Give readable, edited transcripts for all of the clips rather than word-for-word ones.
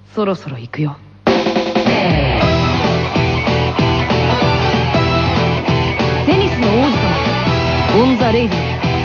そろそろ行くよ。テニスの王子様、オン・ザ・レイディ。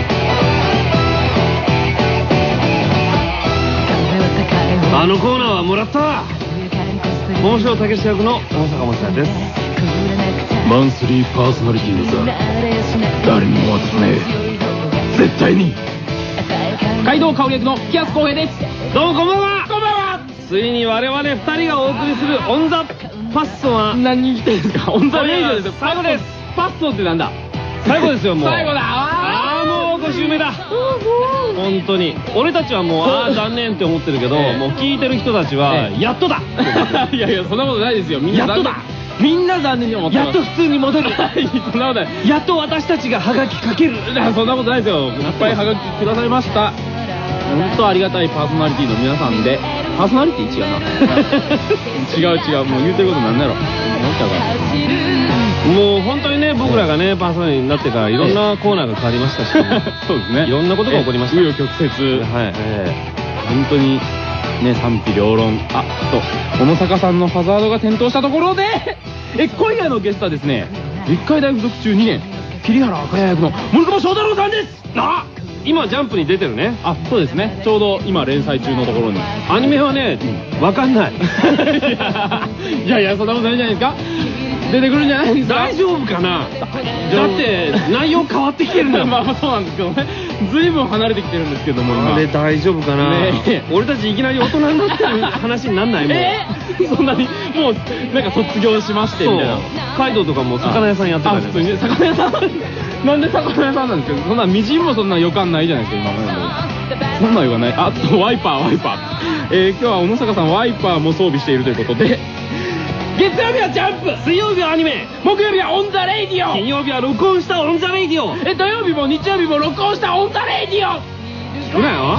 あのコーナーはもらった。紋章武史役の大坂正也です。 マンスリーパーソナリティの座、誰にも渡さねえ、絶対に。 街道香織役の木安浩平です。 どうもこんばんは。こんばんは。ついに我々2人がお送りするオン・ザ・パッソンは何言ってんですか。オン・ザ・レイディオですよ。 最後です。 パッソンってなんだ。 最後ですよ、もう。 最後だ。 ああ、もう5週目だ。本当に俺たちはもうああ残念って思ってるけど、もう聞いてる人たちはやっとだ。 いやいや、そんなことないですよ。みんなやっとだ。 みんな残念に思ってます。 やっと普通に戻る。 そんなことない。 やっと私たちがハガキかける。 そんなことないですよ。いっぱいハガキくださいました。本当ありがたいパーソナリティの皆さんで。パーソナリティ違うな。違うもう言うてることなんだろう。なんかもう本当にね、僕らがねパーソナリティになってからいろんなコーナーが変わりましたし、 そうですね、 いろんなことが起こりました。 紆余曲折、はい、本当にね、賛否両論。あ、そう小野坂さんのハザードが点灯したところで今夜のゲストはですね、立海大附属中2年桐原赤谷役の森久保翔太郎さんです。 あ、今ジャンプに出てるね。 あ、そうですね、ちょうど今連載中のところに。 アニメはね、わかんない。 いやいや、そんなことないじゃないですか。出てくるんじゃないですか。 大丈夫かな。だって内容変わってきてるんだもん。 まあそうなんですけどね、ずいぶん離れてきてるんですけども、今あれ大丈夫かな。俺たちいきなり大人になってる話になんないもん。 そんなにもうなんか卒業しましてみたいな。 カイドウとかも魚屋さんやってたじゃん。 普通に魚屋さん。なんで魚屋さんなんですけど、そんなみじんもそんな予感ないじゃないですか今まで。そんな予感ない。あとワイパー。今日は小野坂さんワイパーも装備しているということで、月曜日はジャンプ、 水曜日はアニメ、 木曜日はオン・ザ・レイディオ、 金曜日は録音したオン・ザ・レイディオ、 土曜日も日曜日も録音したオン・ザ・レイディオ。 聞くなよ。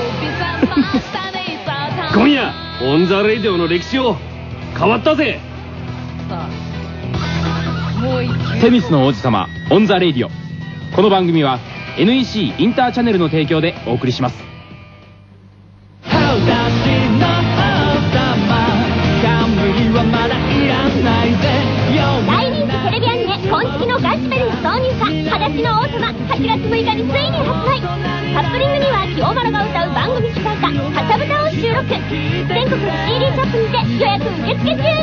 今夜オン・ザ・レイディオの歴史を変わったぜ。 テニスの王子様オン・ザ・レイディオ。この番組は NEC インターチャネルの提供でお送りします。 大人気テレビアニメ「金色のガスペル」の挿入歌「はだしの王様」8月6日についに発売。カップリングには清原が歌う番組主題歌「はちゃぶた」を収録。全国 CD ショップにて予約受付中。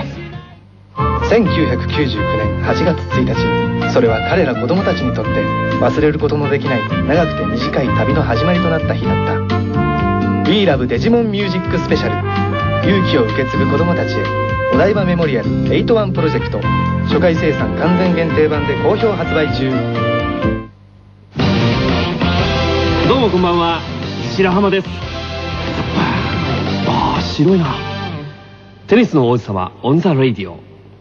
1999年8月1日、それは彼ら子供たちにとって忘れることのできない長くて短い旅の始まりとなった日だった。 We Love デジモンミュージックスペシャル、勇気を受け継ぐ子供たちへ、お台場メモリアル81プロジェクト初回生産完全限定版で好評発売中。 どうもこんばんは、白浜です。ああ、白いな。テニスの王子様オン・ザ・レイディオ。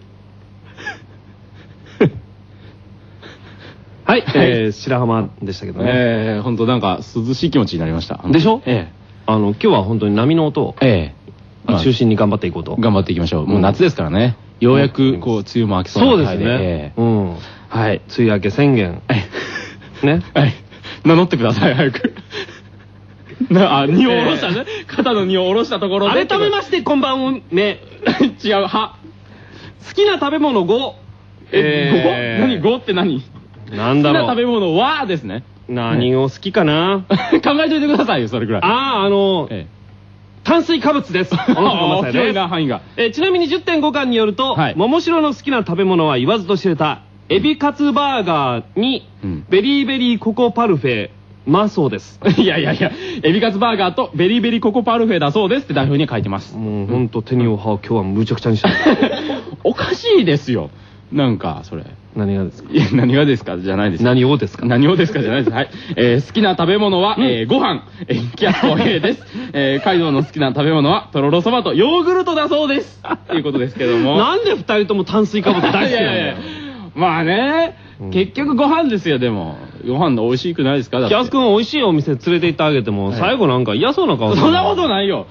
はい、白浜でしたけどね。 本当なんか涼しい気持ちになりました。 でしょ。今日は本当に波の音を中心に頑張っていこうと。 頑張っていきましょう。もう夏ですからね。ようやくこう梅雨も明けそうな。そうですね。 はい、梅雨明け宣言。ね。はい。 名乗ってください、早く。荷を下ろしたね。肩の荷を下ろしたところで。 改めましてこんばんは。ね。 違う、は。 好きな食べ物5。 5？何5って何？ なんだろう。 好きな食べ物はですね。 何を好きかな。 考えといてくださいよ、それくらい。 炭水化物です。 広いな、範囲が。 ちなみに 10.5 巻によると、桃城の好きな食べ物は言わずと知れたエビカツバーガーにベリーベリーココパルフェ、まあそうです。 いや、エビカツバーガーとベリーベリーココパルフェだそうですって台本に書いてます。 もうほんと手におはを今日はむちゃくちゃにしたおかしいですよ、なんかそれ。 何がですか。 いや、何がですかじゃないです。 何をですか。 何をですかじゃないです。はい。好きな食べ物はご飯。木安浩平です。カイドウの好きな食べ物はとろろそばとヨーグルトだそうです。ということですけども。 なんで2人とも炭水化物大好きなのよ。 まあね、結局ご飯ですよ。でもご飯美味しくないですか。 木安くん美味しいお店連れて行ってあげても最後なんか嫌そうな顔。 そんなことないよ。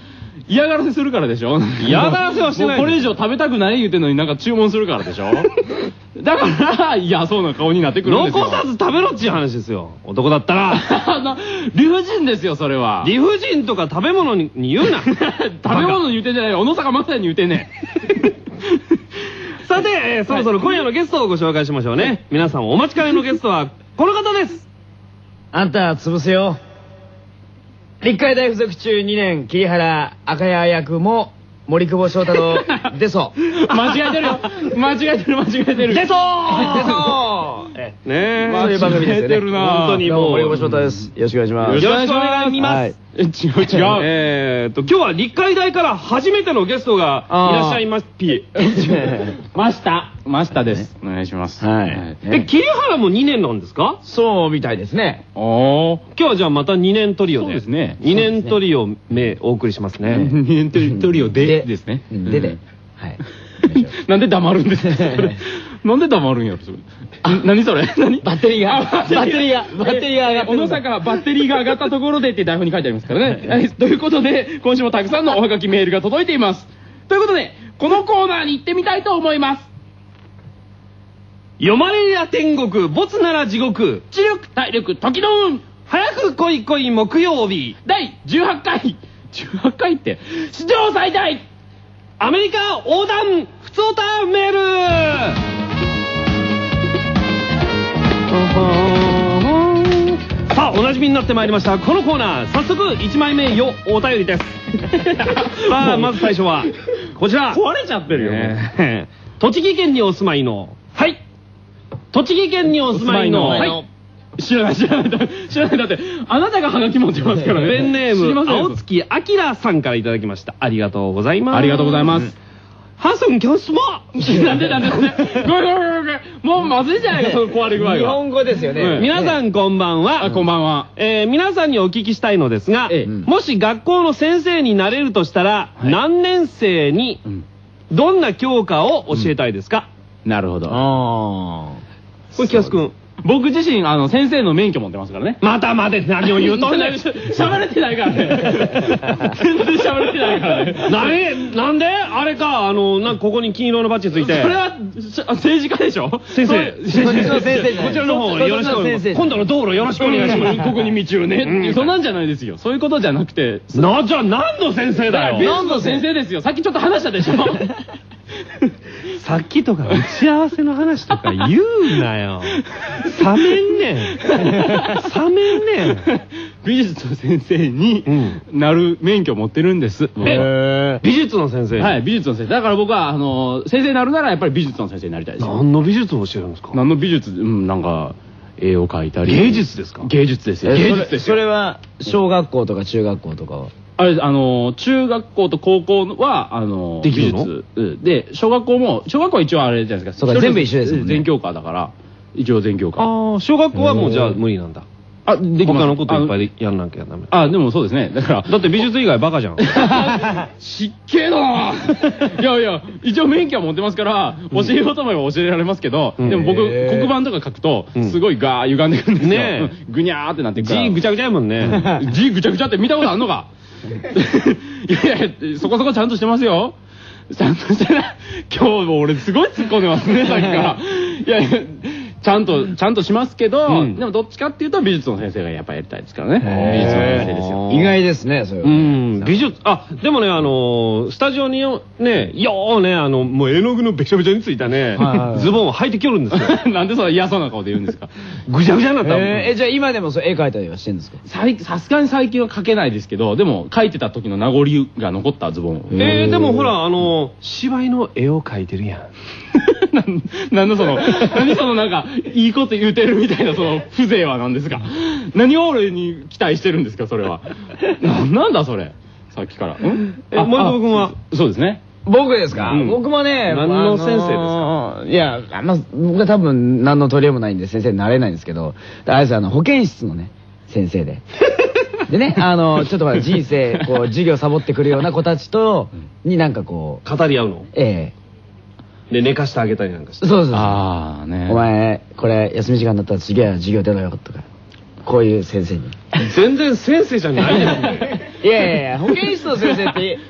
嫌がらせするからでしょ。 嫌がらせはしてない。 これ以上食べたくない言うてんのになんか注文するからでしょ。だから嫌そうな顔になってくるんですよ。 残さず食べろっていう話ですよ、男だったら。 理不尽ですよ、それは。 理不尽とか食べ物に言うな。 食べ物に言うてんじゃないよ、小野坂正也に言うてんねん。 さて、そろそろ今夜のゲストをご紹介しましょうね。皆さんお待ちかねのゲストはこの方です。 あんた潰せよ。立海大附属中2年桐原赤谷役も森久保祥太郎でそ。 間違えてるよ。間違えてる。 でそねえ、 そういう番組ですよね。 本当にもう森久保祥太です。よろしくお願いします。 よろしくお願いします。 違う。 今日は立海大から初めてのゲストがいらっしゃいます。 マスタです。お願いします。 はい。 桐原も2年なんですか？ そうみたいですね。 今日はじゃあまた2年トリオで。 そうですね。 2年トリオ目お送りしますね。 2年トリオでですね。 で。はい。 なんで黙るんですか？なんで黙るんやろそれ。何それ？何？ バッテリーが上がった。 小野坂バッテリーが上がったところでって台本に書いてありますからね。ということで今週もたくさんのおはがきメールが届いています。ということでこのコーナーに行ってみたいと思います。 読まれりゃ天国、没なら地獄。 知力体力時の運。 早く来い来い木曜日。 第18回って史上最大アメリカ横断ふつおたメール。さあおなじみになってまいりましたこのコーナー、早速1枚目よお便りです。さあまず最初はこちら。 壊れちゃってるよ。 栃木県にお住まいの、はい、栃木県にお住まいの、はい、 知らないだってあなたがハガキ持ってますからね。 ペンネーム青月明さんからいただきました。ありがとうございます。 ありがとうございます。 ハソンキャンスマなんでごめんもうまずいじゃないか、その壊れ具合が。 日本語ですよね。 皆さんこんばんは。 こんばんは。 皆さんにお聞きしたいのですが、もし学校の先生になれるとしたら何年生にどんな教科を教えたいですか？ なるほど。 これキャス君。 僕自身先生の免許持ってますからね。 またまで何を言うとんねん。 喋れてないからね。全然喋れてないからね。 なんであれかここに金色のバッジついて。 それは政治家でしょ。 先生。 こちらの方よろしくお願いします。今度の道路よろしくお願いします。 ここに道をね。そんなんじゃないですよ。そういうことじゃなくて。 じゃあ何の先生だよ。 何の先生ですよ。さっきちょっと話したでしょ。 さっきとか打ち合わせの話とか言うなよ。冷めんねん。 美術の先生になる免許を持ってるんです。 美術の先生？ はい、美術の先生。だから僕は先生になるならやっぱり美術の先生になりたいです。 何の美術を教えるんですか？ 何の美術？なんか絵を描いたり。 芸術ですか？ 芸術ですよ。 それは小学校とか中学校とかは？ あれ中学校と高校は美術で、小学校は一応あれじゃないですか。 そうか、全部一緒ですもんね。 全教科だから一応全教科。 小学校はもうじゃあ無理なんだ。 できます。 他のこといっぱいやんなきゃダメ。 でもそうですね。だって美術以外バカじゃん。失敬だな。いや一応免許は持ってますから教えようと思えば教えられますけど、でも僕黒板とか書くとすごいガー歪んでくるんですよ。ぐにゃーってなってくる。 字ぐちゃぐちゃやもんね。 字ぐちゃぐちゃって見たことあんのか。いやそこそこちゃんとしてますよ。ちゃんとしてない。今日俺すごい突っ込んでますね、さっきから。いやちゃんとしますけど、でもどっちかっていうと美術の先生がやっぱやりたいですからね。美術の先生ですよ。 意外ですね、それは。 美術、でもね、スタジオにね、もう絵の具のべちゃべちゃについたね、ズボンを履いてきよるんですよ。 なんでそんな嫌そうな顔で言うんですか？ ぐちゃぐちゃになったもん。 じゃあ今でも絵描いたりはしてるんですか？ さすがに最近は描けないですけど、でも描いてた時の名残が残ったズボン。 でもほら、芝居の絵を描いてるやん。 何そのなんかいいこと言うてるみたいなその風情は何ですか？何を俺に期待してるんですかそれは。なんだそれさっきから。 森久保君は？ そうですね。 僕ですか？僕もね、 何の先生ですか？ いや僕は多分何の取り柄もないんで先生になれないんですけど、あれです保健室のね先生で。でね、ちょっと人生授業サボってくるような子たちとになんか語り合うの？で寝かしてあげたりなんかして。 そう。お前これ休み時間だったら次は授業出ろよとか、こういう先生に。 全然先生じゃないじゃん。 いや保健室の先生って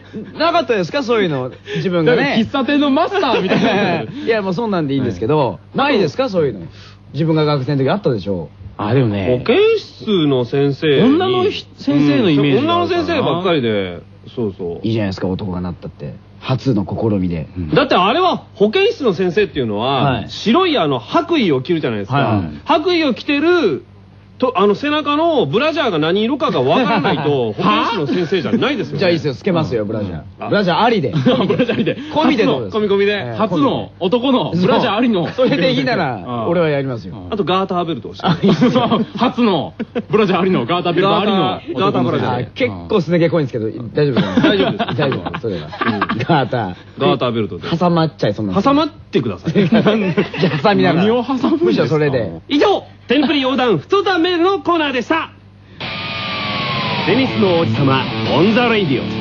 なかったですかそういうの。自分がね。 喫茶店のマスターみたいな。 いや、もうそんなんでいいんですけど、ないですかそういうの。自分が学生の時あったでしょ。 あ、でもね。 保健室の先生。 女の先生のイメージ。 女の先生ばっかりで、そうそう。 いいじゃないですか、男がなったって。初の試みで。 だってあれは保健室の先生っていうのは、白い白衣を着るじゃないですか。白衣を着てる、背中のブラジャーが何色かがわからないと、保健室の先生じゃないですよ。 じゃあいいですよ、つけますよ、ブラジャー。ブラジャーありで。 ブラジャーありで。 込みでどうですか？ 込みで。 初の男のブラジャーありの。 それでいいなら、俺はやりますよ。 あとガーターベルトをして。 初のブラジャーありの、ガーターベルトありの。 ガーターブラジャー。 結構すね毛濃いんですけど、大丈夫です。 大丈夫です。 大丈夫。それは。ガーターベルトで。 挟まっちゃいそうな。 挟まってください。 じゃあ挟みながら。 何を挟むんですか？ むしろそれで。 以上、テンプリ横断普通ダメールのコーナーでした。テニスの王子様、オンザレイディオ。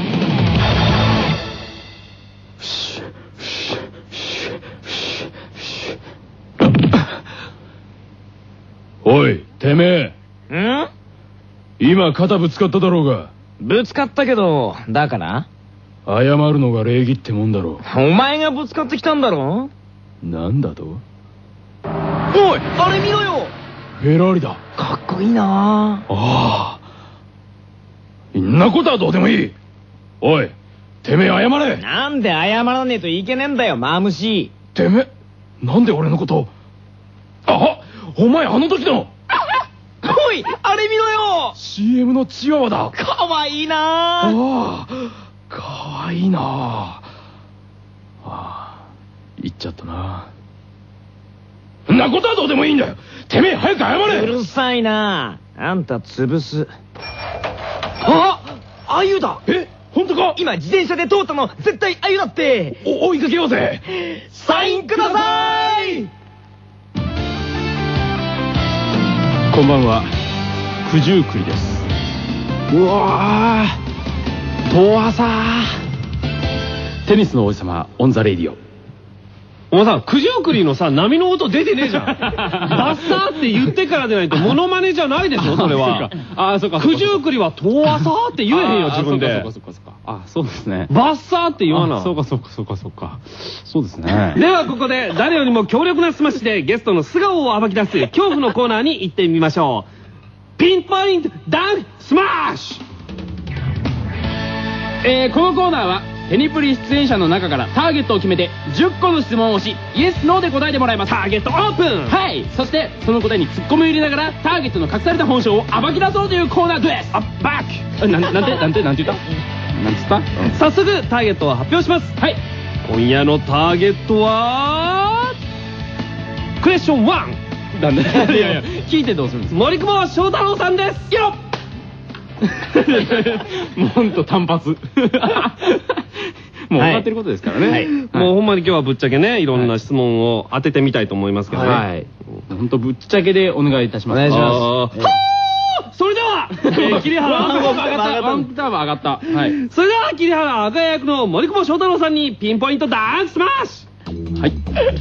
おい、てめえ。 ん？ 今肩ぶつかっただろうが。 ぶつかったけど、だから謝るのが礼儀ってもんだろう。お前がぶつかってきたんだろ？ なんだと？ おい、あれ見ろよ！ フェラーリだ。 かっこいいなぁ。 ああ。んなことはどうでもいい。おい、てめえ謝れ。 なんで謝らねえといけねえんだよ、マムシ。 てめえ、なんで俺のことを。あ、お前あの時の。 おい、あれ見ろよ。 CM のチワワだ。 かわいいなぁ。 ああ、かわいいなぁ。ああ、言っちゃったな。んなことはどうでもいいんだよ。てめえ早く謝れ。 うるさいな。あんた潰す。あ、あゆだ。 え、本当か？ 今自転車で通ったの絶対あゆだって。 追いかけようぜ。 サインください。 こんばんは、九十九里です。 うわー、遠浅。 テニスの王子様、オンザレイディオ。 お前さ、九十九里のさ、波の音出てねえじゃん。バッサーって言ってからでないとモノマネじゃないでしょ、それは。 ああ、そうか。 九十九里は遠浅って言えへんよ、自分で。 そうか。あ、そうですね。 バッサーって言わな。 そうか。そうですね。 ではここで、誰よりも強力なスマッシュでゲストの素顔を暴き出す恐怖のコーナーに行ってみましょう。ピンポイントダンクスマッシュ。このコーナーは、テニプリ出演者の中からターゲットを決めて10個の質問をし、イエス・ノーで答えてもらいます。 ターゲットオープン。 はい。そしてその答えにツッコミを入れながらターゲットの隠された本性を暴き出そうというコーナーです。 バック。 なんて言ったなんつった？ 早速ターゲットを発表します。 はい。 今夜のターゲットはクエスチョン1。 なんで？いや聞いてどうするんですか？ 森久保祥太郎さんです。よっ。 もうほんと単発。もう分かってることですからね。 もうほんまに今日はぶっちゃけね、いろんな質問を当ててみたいと思いますけどね。 はい。ほんとぶっちゃけでお願いいたします。 お願いします。 それでは桐原ワンクターブ上がった。はい。 それでは桐原赤役の森久保祥太郎さんにピンポイントダンススマッシュ。 はい。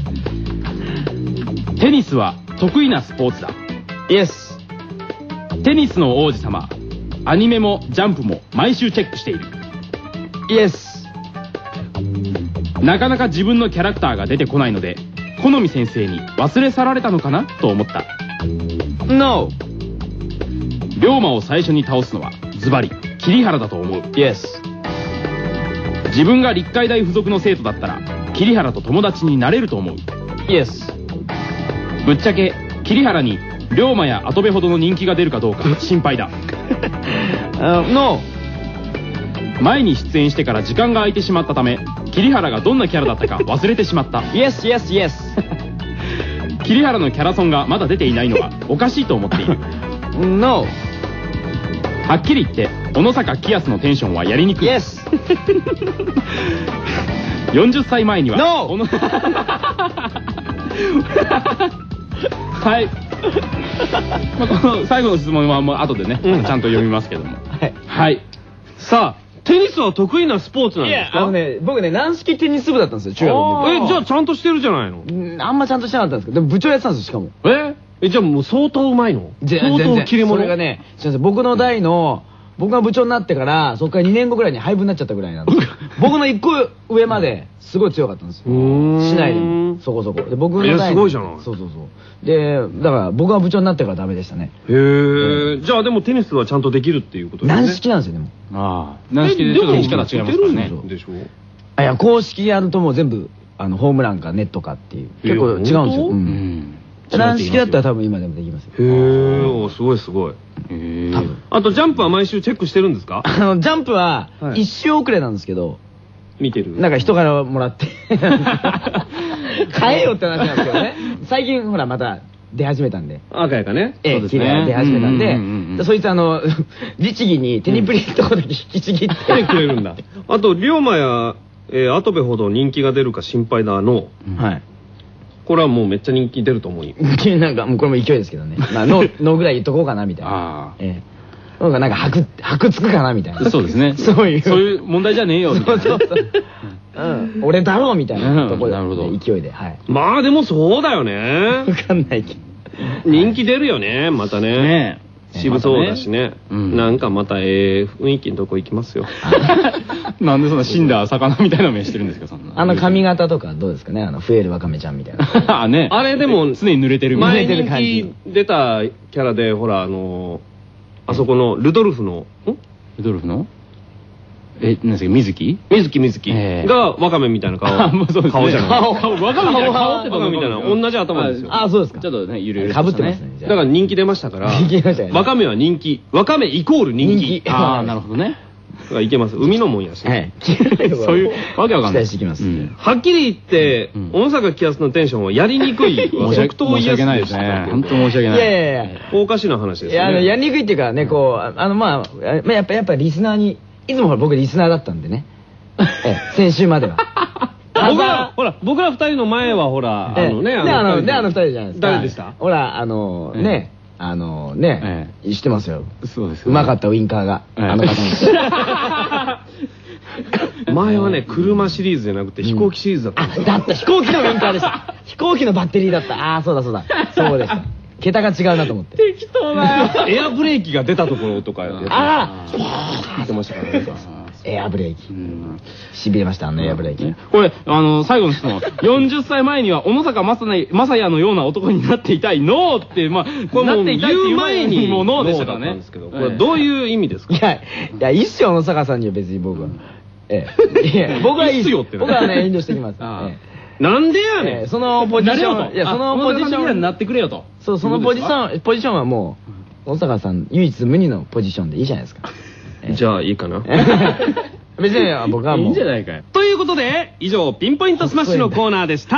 テニスは得意なスポーツだ。 イエス。 テニスの王子様、アニメもジャンプも毎週チェックしている。 イエス。 なかなか自分のキャラクターが出てこないので、好み先生に忘れ去られたのかなと思った。 NO。 龍馬を最初に倒すのはズバリ桐原だと思う。 イエス。 自分が立海大附属の生徒だったら桐原と友達になれると思う。 イエス。 ぶっちゃけ桐原に龍馬や跡部ほどの人気が出るかどうか心配だ。 NO。 前に出演してから時間が空いてしまったため、桐原がどんなキャラだったか忘れてしまった。 イエスイエスイエス。 桐原のキャラソンがまだ出ていないのはおかしいと思っている。 NO。 はっきり言って小野坂キヤスのテンションはやりにくい。 イエス。 40歳前には NO。 はい。この最後の質問はもう後でね、ちゃんと読みますけども。はい。 さあ、テニスは得意なスポーツなんですか？ 僕ね、軟式テニス部だったんですよ、中学の時。 じゃあちゃんとしてるじゃないの？ あんまちゃんとしてなかったんですけど、でも部長やってたんですよ、しかも。 じゃあもう相当うまいの？ 相相当切れ者。 それがね、僕の代の、 僕が部長になってから、そこから2年後ぐらいに廃部になっちゃったぐらいなんです。僕の1個上まですごい強かったんですよ。市内でもそこそこ。で、僕の代にすごいじゃない。 そうそうそう。で、だから僕が部長になってからダメでしたね。 へえ。じゃあでもテニスはちゃんとできるっていうことですね。 軟式なんですよ、でも。 ああ。軟式でちょっと力違いますからね。 でしょ。 いや、公式やるともう全部、ホームランかネットかっていう。結構違うんですよ。軟式だったら多分今でもできますよ。 へえ、すごいすごい。あとジャンプは毎週チェックしてるんですか？ ジャンプは1週遅れなんですけど、 見てる。 なんか人からもらって。買えよって話なんですけどね。最近ほらまた出始めたんで。 赤やかね。 ええ、出始めたんで、そいつ律儀にテニプリのとこだけ引きちぎってくれるんだ。あと、龍馬や跡部ほど人気が出るか心配だの。 はい。 これはもうめっちゃ人気出ると思うよ。 なんか、もうこれも勢いですけどね。まあ、のぐらい言っとこうかな、みたいな。ええ。なんか、箔つくかな、みたいな。 そうですね。そういう問題じゃねえよ、みたいな。そうそう。 俺だろう、みたいなところで、勢いで。はい。 まあ、でもそうだよね。 わかんないけど。 人気出るよね、またね。渋そうだしね。なんかまた雰囲気のとこ行きますよ。 なんでそんな死んだ魚みたいな目してるんですか、そんな。 髪型とかどうですかね、増えるわかめちゃんみたいな。 あ、ね。あれでも常に濡れてるみたいな。 前人気出たキャラで、ほら、あそこのルドルフの、 ルドルフの何ですか、水木がワカメみたいな顔じゃない。 ワカメみたいな顔ってワカメみたいな同じ頭ですよ。 あ、そうですか。 ちょっとね、ゆるゆるかぶってますね。 だから人気出ましたから、ワカメは人気。ワカメイコール人気。 ああ、なるほどね。 だからいけます。海のもんやし。 そういうわけわかんない。 期待してきます。 はっきり言って、小野坂清のテンションはやりにくい。 即答イエスでしたね。本当申し訳ない。 いやいやいや。 おかしな話ですね。 やりにくいっていうかね、まあ、やっぱリスナーに、いつも僕リスナーだったんでね。先週までは。 僕ら二人の前はほら、 あの二人じゃないですか。 誰でした？ ほら、知ってますよ。 そうです。 うまかったウインカーが。あの方の。前はね、車シリーズじゃなくて飛行機シリーズだったんですよ。 だった、飛行機のウインカーでした。飛行機のバッテリーだった。ああ、そうだ。そうでした。桁が違うなと思って。 適当な。エアブレーキが出たところとかやって言ってましたからね。 エアブレーキ。痺れました、エアブレーキ。 これ、最後の質問。40歳前には、小野坂正也のような男になっていたい、ノーって、まあ、これなっていたいっていう前に、もうノーでしたからね。 これどういう意味ですか？ いや、いいっすよ、小野坂さんには別に僕は。僕はいいっすよって。僕はね、遠慮してきます。 なんでやねん。 そのポジション、いや、そのポジションになってくれよと。 そう、そのポジションはもう、小坂さん唯一無二のポジションでいいじゃないですか。 じゃあいいかな。 別に僕はもう。 いいんじゃないかよ。 ということで、以上、ピンポイントスマッシュのコーナーでした。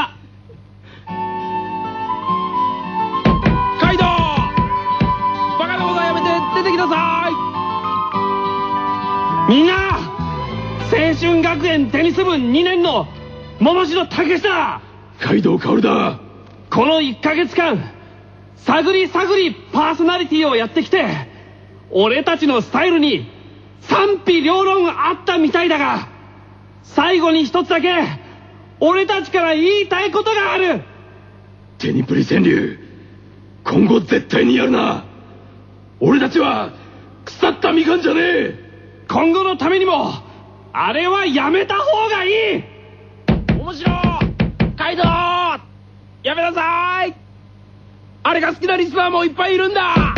カイドウ！バカなことはやめて出てきなさい！みんな！青春学園テニス部2年の桃城武だ！ カイドウ薫だ！ この1ヶ月間、探りパーソナリティをやってきて、俺たちのスタイルに賛否両論あったみたいだが、最後に一つだけ、俺たちから言いたいことがある。 テニプリ川柳、今後絶対にやるな。俺たちは腐ったみかんじゃねえ。 今後のためにも、あれはやめた方がいい。 面白い。カイドウ、やめなさい。あれが好きなリスナーもいっぱいいるんだ。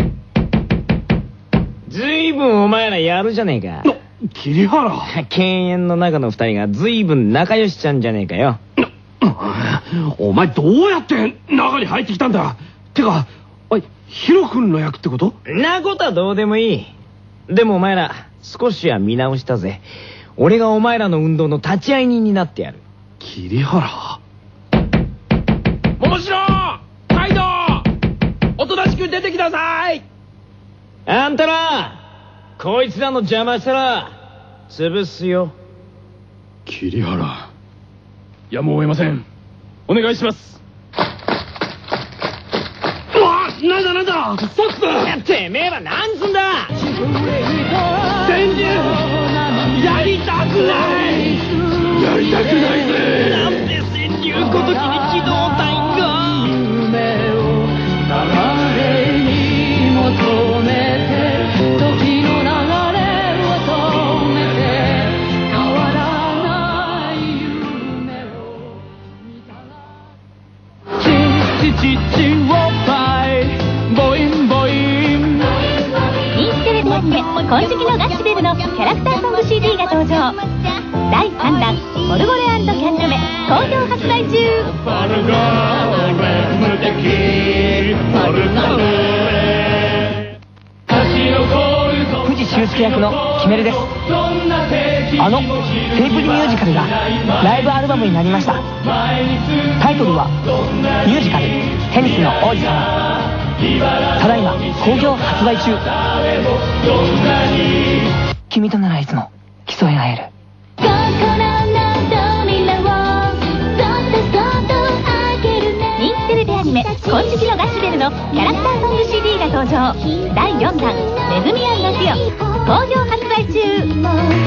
ずいぶんお前らやるじゃねえか。 桐原。 犬猿の中の二人がずいぶん仲良しちゃんじゃねえかよ。 お前どうやって中に入ってきたんだ。てか、ヒロ君の役ってこと？ なことはどうでもいい。でもお前ら少しは見直したぜ。俺がお前らの運動の立ち会い人になってやる。 桐原。 面白い。カイドウ、おとなしく出てきなさい。 あんたら、こいつらの邪魔したら潰すよ。 桐原、やむを得ません。お願いします。 うわ、なんだソックス。 てめえはなんつんだ。 川柳やりたくない。 やりたくないぜ。 なんで川柳ごときに機動隊が。 夢を流れに求めて時の流れ父をパイボインボイン。 人気テレビアニメ「金色のガッシュベル」のキャラクターソング CD が登場。第3弾「モルゴレ&キャンジャメ」好評発売中。藤修介役のキメルです。あのテープリミュージカルがライブアルバムになりました。タイトルはミュージカル「テニスの王子様」。ただいま好評発売中。君とならいつも競い合える。人気テレビアニメ「金色のガッシュベル」のキャラクターソング CD が登場。第4弾「めぐみ&つよ」好評発売中。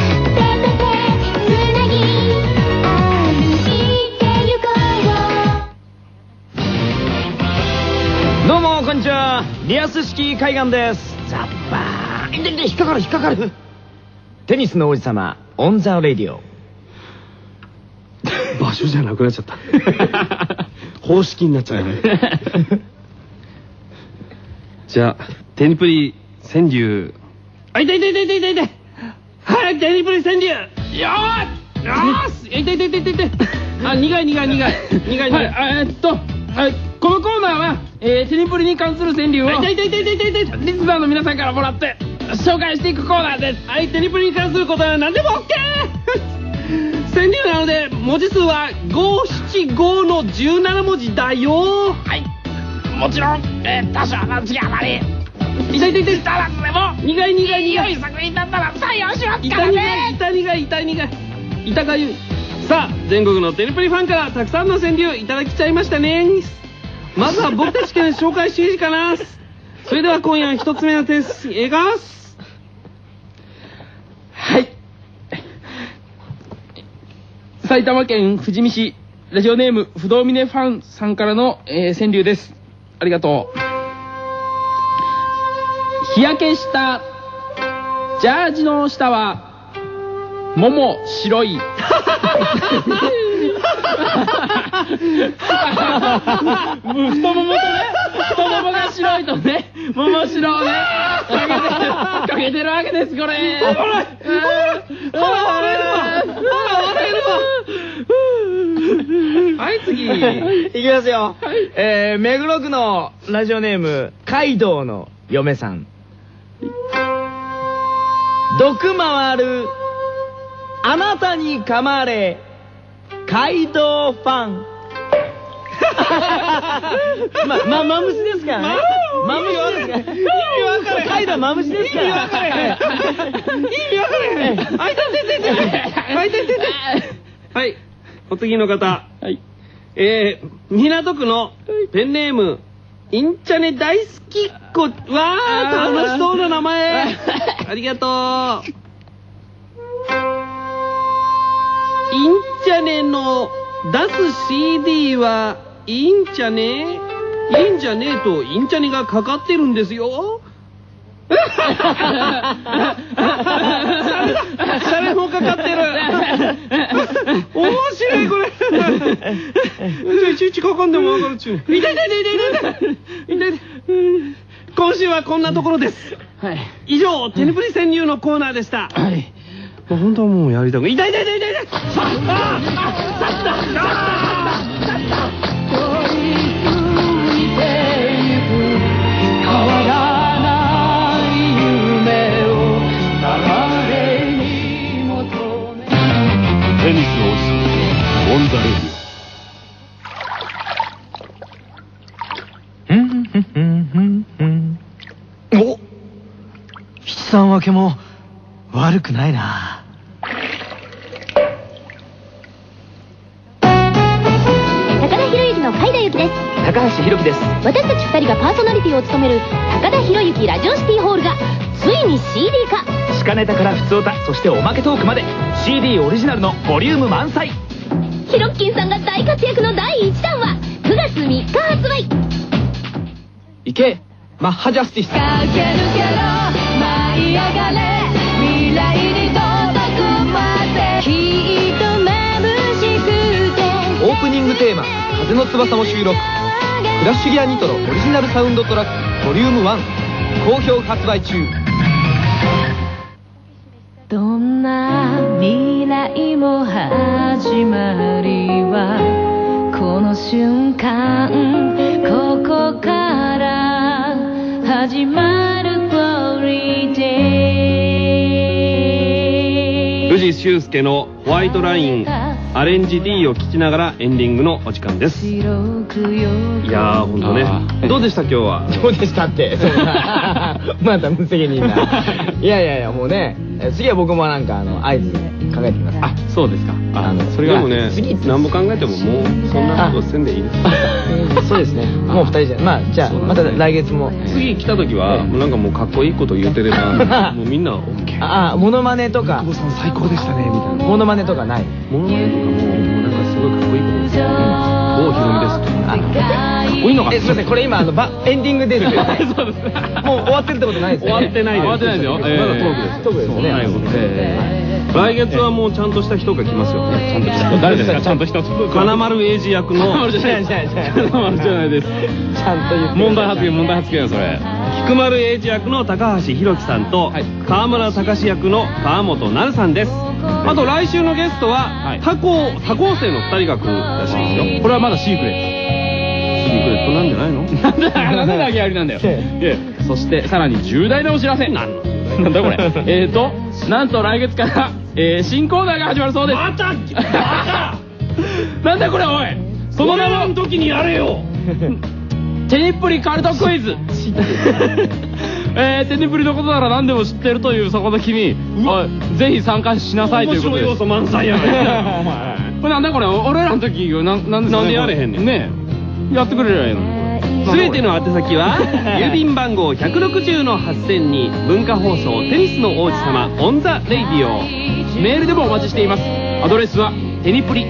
どうもこんにちは、リアス式海岸です。ザッバーン。引っかかる引っかかる。テニスの王子様オンザレディオ。 場所じゃなくなっちゃった。方式になっちゃうね。じゃあテニプリ川柳。あ、痛い痛い痛い痛い痛い痛い。はい、テニプリ川柳。よーしよーし。痛い痛い痛い痛い痛い。あ、苦い苦い苦い苦い苦い。 このコーナーは、テニプリに関する川柳を痛い痛い痛い痛い痛い痛い。 リスナーの皆さんからもらって紹介していくコーナーです。 はい、テニプリに関することは何でも OK。川柳なので文字数は575の17文字だよ。 はい、もちろん、多少の字余り痛い痛い痛い。 たらでも苦い苦い苦い。 良い作品だったら採用しますか痛らね。 苦い痛い痛い痛い痛かゆい。さあ、全国のテニプリファンからたくさんの川柳いただきちゃいましたね。まずは僕たちから紹介していいかな。それでは今夜一つ目のテスト、 はい、埼玉県富士見市ラジオネーム不動峰ファンさんからの、川柳です。ありがとう。日焼けしたジャージの下はもも白い。太ももが白いとね、もも白をねかけてるわけです。これはい、次いきますよ。目黒区のラジオネームカイドウの嫁さん。毒回るあなたに噛まれカイドウファン。マムシですからね。マムシですから。意味わかれ。カイドウマムシですから。意味わかれ。意味わかれ。 あいたててて。あいたてて。はい、お次の方。 はい、 港区のペンネームインチャネ大好きっ子。わー、楽しそうな名前。ありがとう。インチャネの出す CD はいいんじゃねえ、いいんじゃねえとインチャネがかかってるんですよ。シャレもかかってる。面白いこれ。いちいちかかんでもわかるっちゅう。痛い痛い痛い痛い痛い痛い。今週はこんなところです。 はい、 以上テニプリ川柳のコーナーでした。 はい、 本当はもうやりたく。痛い痛い痛い痛い痛い。 テニスの王子様オンザレディオ。 お、七三分けも悪くないな。 高田博之の海田由紀です。 高橋宏樹です。 私たち2人がパーソナリティを務める高田博之ラジオシティホールがついに CD 化。 地下ネタから普通歌、そしておまけトークまで CD オリジナルのボリューム満載。 ヒロッキンさんが大活躍の第1弾は9月3日発売。 いけマッハジャスティス。 駆け抜けろ舞い上がれ未来に届くまできっと眩しくて。 オープニングテーマ風の翼も収録。 フラッシュギアニトロオリジナルサウンドトラックボリューム1好評発売中。 どんな未来も始まりはこの瞬間、ここから始まるクオリティ。 藤修介のホワイトラインアレンジ D を聴きながらエンディングのお時間です。いやーほんとね、どうでした今日は。 どうでしたってまた無責任な。いやもうね、次は僕もなんか合図考えてみます。 あ、そうですか。 それがもうね、何も考えてももうそんなことせんでいいです。 そうですね、もう2人じゃ、まあじゃあまた来月も次来た時はもうなんかもうかっこいいこと言ってればもうみんな OK。 ああ、モノマネとか久保さん最高でしたねみたいな。 モノマネとかない。 モノマネとかもうなんかすごいかっこいいことですよ。郷ひろみですとかかっこいいのか。 すいません、これ今エンディング出るけどそうです。もう終わってるってことないですね。 終わってないです。 終わってないですよ。 まだトークです。 トークですね。 来月はもうちゃんとした人が来ますよ。ちゃんとした人。 誰ですか？ちゃんとした人。 金丸英二役の。 金丸じゃないです。 ちゃんと言って。 問題発言よそれ。 菊丸英二役の高橋宏樹さんと川村隆役の川本なるさんです。あと来週のゲストは他校生の2人が来るらしいですよ。 これはまだシークレット。シークレットなんじゃないの？なんで投げやりなんだよ。そしてさらに重大なお知らせ。なんだこれ。なんと来月から新コーナーが始まるそうです。またなんだこれおい。その名の時にやれよ。テニプリカルトクイズ。テニプリのことなら何でも知ってるというそこの君、ぜひ参加しなさいということです。 面白い要素満載やないか。 これなんだこれ、俺らの時なんでやれへんねん。ねえ、やってくれりゃいいの。 すべての宛先は郵便番号160-8000に文化放送テニスの王子様オンザレイディオ。 メールでもお待ちしています。アドレスはテニプリ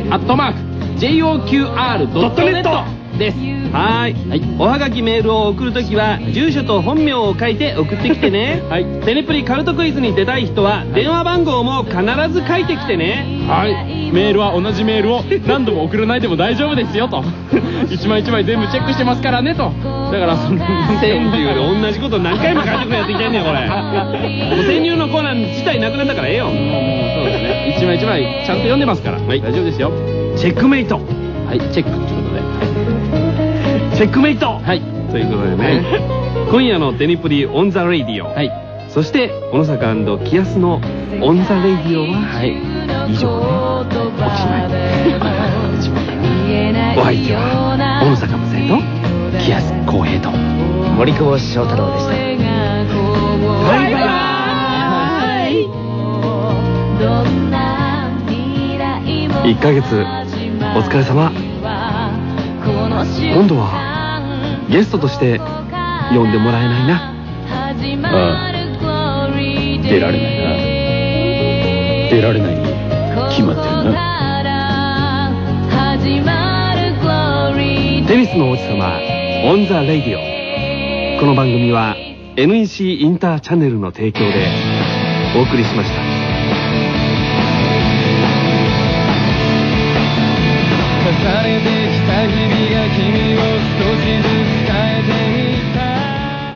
@JOQR.net です。 はい、おはがきメールを送るときは住所と本名を書いて送ってきてね。はい、テニプリカルトクイズに出たい人は電話番号も必ず書いてきてね。 はい、メールは同じメールを何度も送らないでも大丈夫ですよと。一枚一枚全部チェックしてますからねと。だからその川柳で同じこと何回も書いてくるやってきてんねんこれ。もう川柳のコーナー自体なくなったからええよ。もうそうですね、一枚一枚ちゃんと読んでますから、大丈夫ですよ。 チェックメイト。 はい、チェックということで、 チェックメイト。 はい、 ということでね、今夜のテニプリオンザレイディオ、そして小野坂&キヤスのオンザレイディオは以上ね、おしまい。お相手は小野坂正とキヤス浩平と森久保祥太郎でした。 バイバイ。1ヶ月お疲れ様。今度はゲストとして呼んでもらえないな。 ああ、出られないな。出られないに決まってるな。 テニスの王子様オンザレイディオ。この番組は NEC インターチャネルの提供でお送りしました。